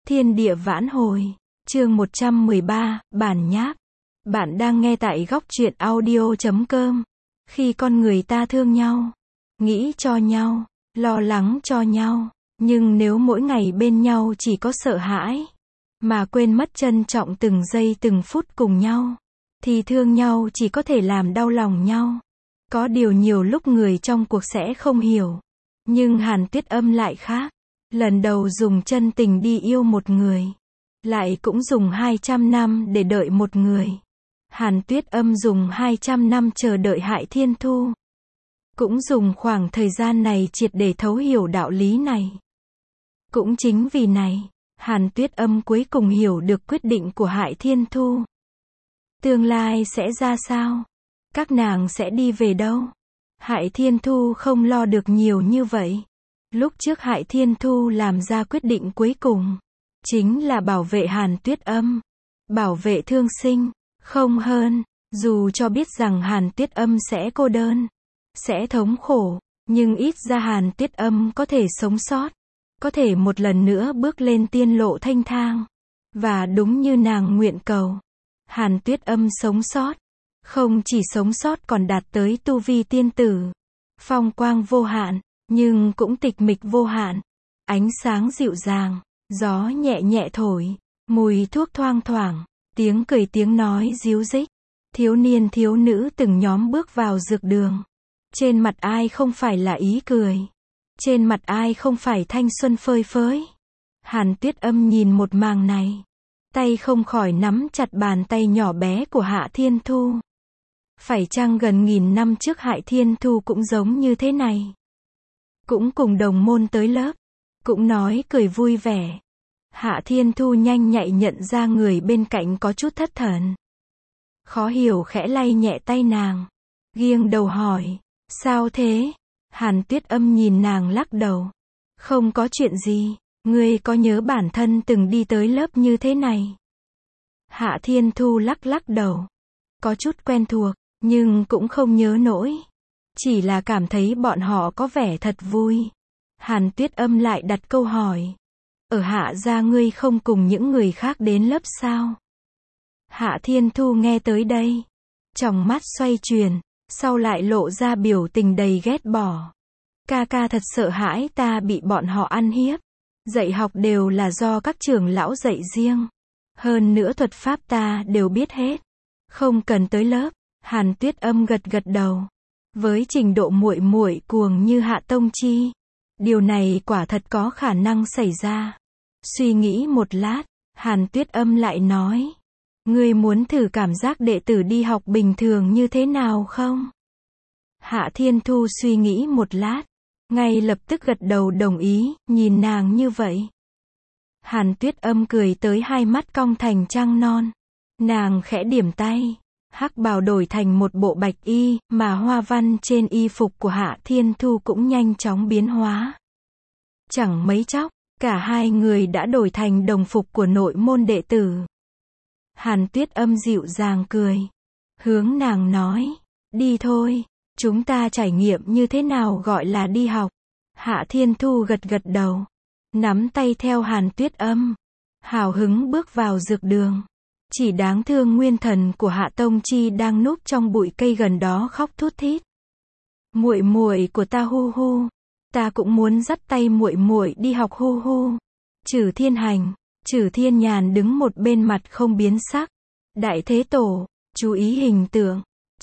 Thiên địa vãn hồi, chương 113, bản nháp. Bạn đang nghe tại góc truyện audio.com. Khi con người ta thương nhau, nghĩ cho nhau, lo lắng cho nhau, nhưng nếu mỗi ngày bên nhau chỉ có sợ hãi, mà quên mất trân trọng từng giây từng phút cùng nhau, thì thương nhau chỉ có thể làm đau lòng nhau. Có điều nhiều lúc người trong cuộc sẽ không hiểu, nhưng Hàn Tuyết Âm lại khác. Lần đầu dùng chân tình đi yêu một người, lại cũng dùng 200 năm để đợi một người. Hàn Tuyết Âm dùng 200 năm chờ đợi Hại Thiên Thu. Cũng dùng khoảng thời gian này triệt để thấu hiểu đạo lý này. Cũng chính vì này, Hàn Tuyết Âm cuối cùng hiểu được quyết định của Hại Thiên Thu. Tương lai sẽ ra sao? Các nàng sẽ đi về đâu? Hại Thiên Thu không lo được nhiều như vậy. Lúc trước Hại Thiên Thu làm ra quyết định cuối cùng, chính là bảo vệ Hàn Tuyết Âm, bảo vệ thương sinh, không hơn. Dù cho biết rằng Hàn Tuyết Âm sẽ cô đơn, sẽ thống khổ, nhưng ít ra Hàn Tuyết Âm có thể sống sót, có thể một lần nữa bước lên tiên lộ thanh thang. Và đúng như nàng nguyện cầu, Hàn Tuyết Âm sống sót, không chỉ sống sót còn đạt tới tu vi tiên tử, phong quang vô hạn, nhưng cũng tịch mịch vô hạn. Ánh sáng dịu dàng, gió nhẹ nhẹ thổi, mùi thuốc thoang thoảng, tiếng cười tiếng nói ríu rít. Thiếu niên thiếu nữ từng nhóm bước vào dược đường. Trên mặt ai không phải là ý cười, trên mặt ai không phải thanh xuân phơi phới. Hàn Tuyết Âm nhìn một màn này, tay không khỏi nắm chặt bàn tay nhỏ bé của Hạ Thiên Thu. Phải chăng gần 1000 năm trước Hại Thiên Thu cũng giống như thế này? Cũng cùng đồng môn tới lớp, cũng nói cười vui vẻ. Hạ Thiên Thu nhanh nhạy nhận ra người bên cạnh có chút thất thần. Khó hiểu khẽ lay nhẹ tay nàng, nghiêng đầu hỏi, sao thế? Hàn Tuyết Âm nhìn nàng lắc đầu, không có chuyện gì, ngươi có nhớ bản thân từng đi tới lớp như thế này? Hạ Thiên Thu lắc đầu, có chút quen thuộc, nhưng cũng không nhớ nổi. Chỉ là cảm thấy bọn họ có vẻ thật vui. Hàn Tuyết Âm lại đặt câu hỏi, ở Hạ gia ngươi không cùng những người khác đến lớp sao? Hạ Thiên Thu nghe tới đây, tròng mắt xoay chuyển, sau lại lộ ra biểu tình đầy ghét bỏ. Ca ca thật sợ hãi ta bị bọn họ ăn hiếp. Dạy học đều là do các trưởng lão dạy riêng. Hơn nữa thuật pháp ta đều biết hết. Không cần tới lớp. Hàn Tuyết Âm gật đầu. Với trình độ muội muội cuồng như Hạ Tông Chi, điều này quả thật có khả năng xảy ra. Suy nghĩ một lát, Hàn Tuyết Âm lại nói, ngươi muốn thử cảm giác đệ tử đi học bình thường như thế nào không? Hạ Thiên Thu suy nghĩ một lát, ngay lập tức gật đầu đồng ý. Nhìn nàng như vậy, Hàn Tuyết Âm cười tới hai mắt cong thành trăng non. Nàng khẽ điểm tay, hắc bào đổi thành một bộ bạch y, mà hoa văn trên y phục của Hạ Thiên Thu cũng nhanh chóng biến hóa. Chẳng mấy chốc, cả hai người đã đổi thành đồng phục của nội môn đệ tử. Hàn Tuyết Âm dịu dàng cười, hướng nàng nói, đi thôi, chúng ta trải nghiệm như thế nào gọi là đi học. Hạ Thiên Thu gật đầu, nắm tay theo Hàn Tuyết Âm, hào hứng bước vào dược đường. Chỉ đáng thương nguyên thần của Hạ Tông Chi đang núp trong bụi cây gần đó khóc thút thít. Muội muội của ta hu hu, ta cũng muốn dắt tay muội muội đi học hu hu. Trử Thiên Hành, Trử Thiên Nhàn đứng một bên mặt không biến sắc. Đại Thế Tổ, chú ý hình tượng.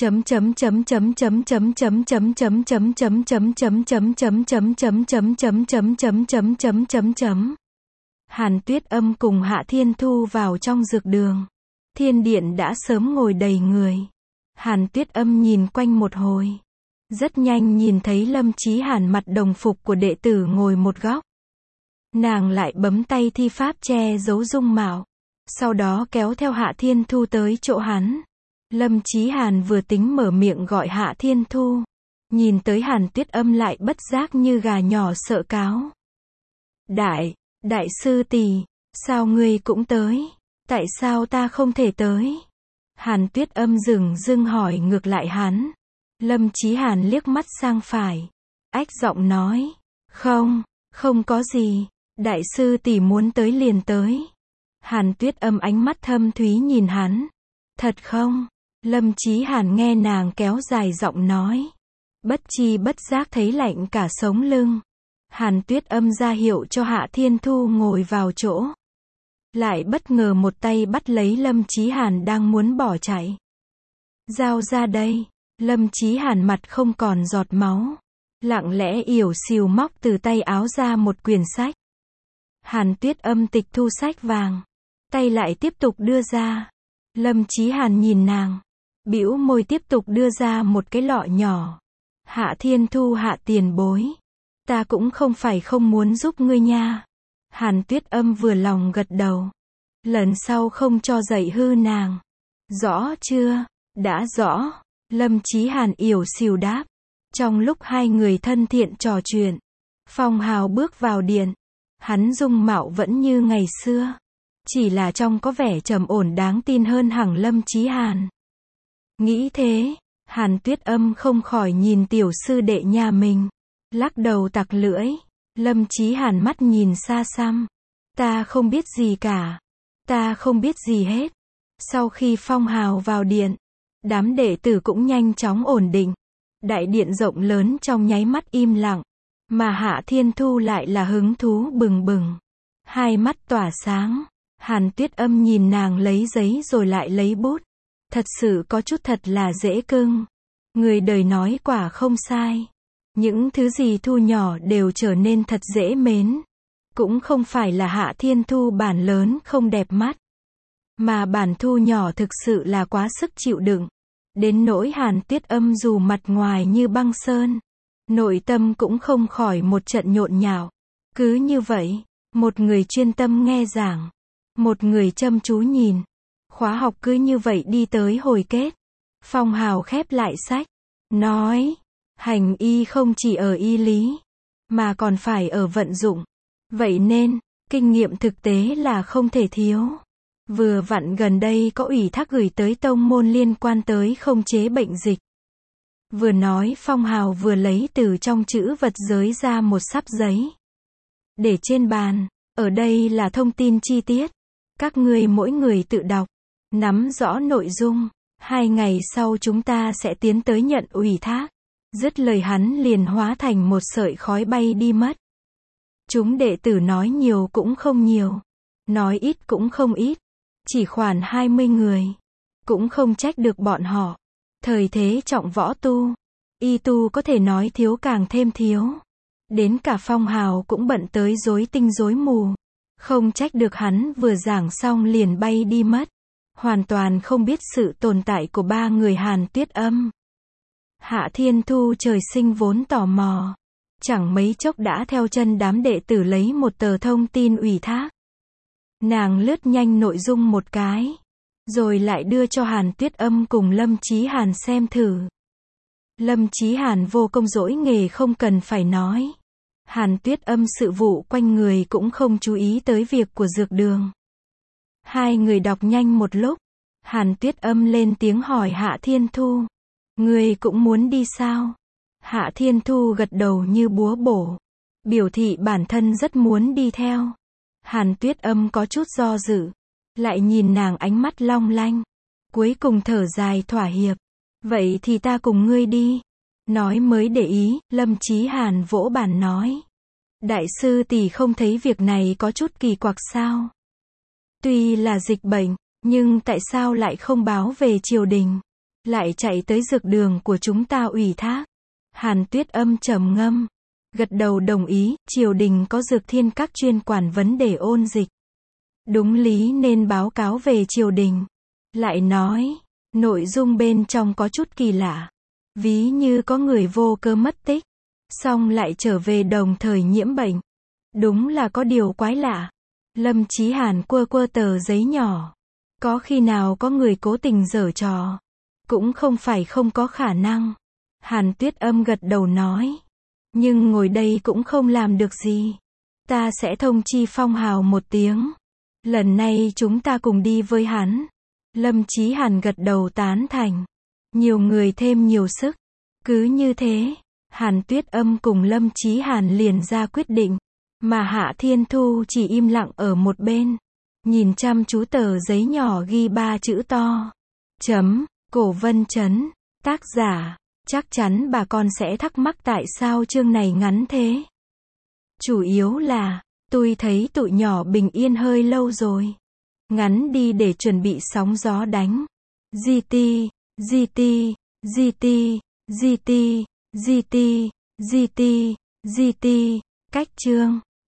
Hàn Tuyết Âm cùng Hạ Thiên Thu vào trong dược đường. Thiên điện đã sớm ngồi đầy người. Hàn Tuyết Âm nhìn quanh một hồi, rất nhanh nhìn thấy Lâm Chí Hàn mặc đồng phục của đệ tử ngồi một góc. Nàng lại bấm tay thi pháp che giấu dung mạo, sau đó kéo theo Hạ Thiên Thu tới chỗ hắn. Lâm Chí Hàn vừa tính mở miệng gọi Hạ Thiên Thu, nhìn tới Hàn Tuyết Âm lại bất giác như gà nhỏ sợ cáo. Đại sư tỷ, sao ngươi cũng tới? Tại sao ta không thể tới? Hàn Tuyết Âm dưng hỏi ngược lại hắn. Lâm Chí Hàn liếc mắt sang phải, ách giọng nói, không có gì, Đại sư tỷ muốn tới liền tới. Hàn Tuyết Âm ánh mắt thâm thúy nhìn hắn. Thật không? Lâm Chí Hàn nghe nàng kéo dài giọng nói. Bất chi bất giác thấy lạnh cả sống lưng. Hàn Tuyết Âm ra hiệu cho Hạ Thiên Thu ngồi vào chỗ. Lại bất ngờ một tay bắt lấy Lâm Chí Hàn đang muốn bỏ chạy. Giao ra đây. Lâm Chí Hàn mặt không còn giọt máu. Lặng lẽ yểu xìu móc từ tay áo ra một quyển sách. Hàn Tuyết Âm tịch thu sách vàng. Tay lại tiếp tục đưa ra. Lâm Chí Hàn nhìn nàng. Bĩu môi tiếp tục đưa ra một cái lọ nhỏ. Hạ Thiên Thu, Hạ tiền bối. Ta cũng không phải không muốn giúp ngươi nha. Hàn Tuyết Âm vừa lòng gật đầu. Lần sau không cho dạy hư nàng. Rõ chưa? Đã rõ. Lâm Chí Hàn yểu xìu đáp. Trong lúc hai người thân thiện trò chuyện, Phong Hào bước vào điện. Hắn dung mạo vẫn như ngày xưa. Chỉ là trông có vẻ trầm ổn đáng tin hơn hẳn Lâm Chí Hàn. Nghĩ thế, Hàn Tuyết Âm không khỏi nhìn tiểu sư đệ nhà mình. Lắc đầu tặc lưỡi. Lâm Chí Hàn mắt nhìn xa xăm. Ta không biết gì cả. Ta không biết gì hết. Sau khi Phong Hào vào điện, đám đệ tử cũng nhanh chóng ổn định. Đại điện rộng lớn trong nháy mắt im lặng. Mà Hạ Thiên Thu lại là hứng thú bừng bừng. Hai mắt tỏa sáng. Hàn Tuyết Âm nhìn nàng lấy giấy rồi lại lấy bút. Thật sự có chút thật là dễ cưng. Người đời nói quả không sai. Những thứ gì thu nhỏ đều trở nên thật dễ mến. Cũng không phải là Hạ Thiên Thu bản lớn không đẹp mắt. Mà bản thu nhỏ thực sự là quá sức chịu đựng. Đến nỗi Hàn Tuyết Âm dù mặt ngoài như băng sơn, nội tâm cũng không khỏi một trận nhộn nhạo. Cứ như vậy, một người chuyên tâm nghe giảng, một người chăm chú nhìn. Khóa học cứ như vậy đi tới hồi kết. Phong Hào khép lại sách, nói, hành y không chỉ ở y lý, mà còn phải ở vận dụng. Vậy nên, kinh nghiệm thực tế là không thể thiếu. Vừa vặn gần đây có ủy thác gửi tới tông môn liên quan tới khống chế bệnh dịch. Vừa nói Phong Hào vừa lấy từ trong chữ vật giới ra một sắp giấy. Để trên bàn, ở đây là thông tin chi tiết. Các ngươi mỗi người tự đọc, nắm rõ nội dung. 2 ngày sau chúng ta sẽ tiến tới nhận ủy thác. Dứt lời hắn liền hóa thành một sợi khói bay đi mất. Chúng đệ tử nói nhiều cũng không nhiều, nói ít cũng không ít. Chỉ khoảng 20 người. Cũng không trách được bọn họ. Thời thế trọng võ tu. Y tu có thể nói thiếu càng thêm thiếu. Đến cả Phong Hào cũng bận tới rối tinh rối mù. Không trách được hắn vừa giảng xong liền bay đi mất. Hoàn toàn không biết sự tồn tại của 3 người Hàn Tuyết Âm. Hạ Thiên Thu trời sinh vốn tò mò. Chẳng mấy chốc đã theo chân đám đệ tử lấy một tờ thông tin ủy thác. Nàng lướt nhanh nội dung một cái, rồi lại đưa cho Hàn Tuyết Âm cùng Lâm Chí Hàn xem thử. Lâm Chí Hàn vô công dỗi nghề không cần phải nói. Hàn Tuyết Âm sự vụ quanh người cũng không chú ý tới việc của dược đường. Hai người đọc nhanh một lúc, Hàn Tuyết Âm lên tiếng hỏi Hạ Thiên Thu. Ngươi cũng muốn đi sao? Hạ Thiên Thu gật đầu như búa bổ, biểu thị bản thân rất muốn đi theo. Hàn Tuyết Âm có chút do dự, lại nhìn nàng ánh mắt long lanh, cuối cùng thở dài thỏa hiệp. Vậy thì ta cùng ngươi đi. Nói mới để ý, Lâm Chí Hàn vỗ bàn nói. Đại sư tỷ không thấy việc này có chút kỳ quặc sao? Tuy là dịch bệnh, nhưng tại sao lại không báo về triều đình, lại chạy tới dược đường của chúng ta ủy thác? Hàn Tuyết Âm trầm ngâm, gật đầu đồng ý, triều đình có dược thiên các chuyên quản vấn đề ôn dịch. Đúng lý nên báo cáo về triều đình. Lại nói, nội dung bên trong có chút kỳ lạ. Ví như có người vô cớ mất tích, xong lại trở về đồng thời nhiễm bệnh. Đúng là có điều quái lạ. Lâm Chí Hàn quơ quơ tờ giấy nhỏ. Có khi nào có người cố tình giở trò? Cũng không phải không có khả năng. Hàn Tuyết Âm gật đầu nói. Nhưng ngồi đây cũng không làm được gì. Ta sẽ thông chi Phong Hào một tiếng. Lần này chúng ta cùng đi với hắn. Lâm Chí Hàn gật đầu tán thành. Nhiều người thêm nhiều sức. Cứ như thế, Hàn Tuyết Âm cùng Lâm Chí Hàn liền ra quyết định. Mà Hạ Thiên Thu chỉ im lặng ở một bên, nhìn chăm chú tờ giấy nhỏ ghi 3 chữ to. Cổ Vân Chấn. Tác giả, chắc chắn bà con sẽ thắc mắc tại sao chương này ngắn thế. Chủ yếu là, tôi thấy tụi nhỏ bình yên hơi lâu rồi. Ngắn đi để chuẩn bị sóng gió đánh. GT, GT, GT, GT, GT, GT, GT, cách chương.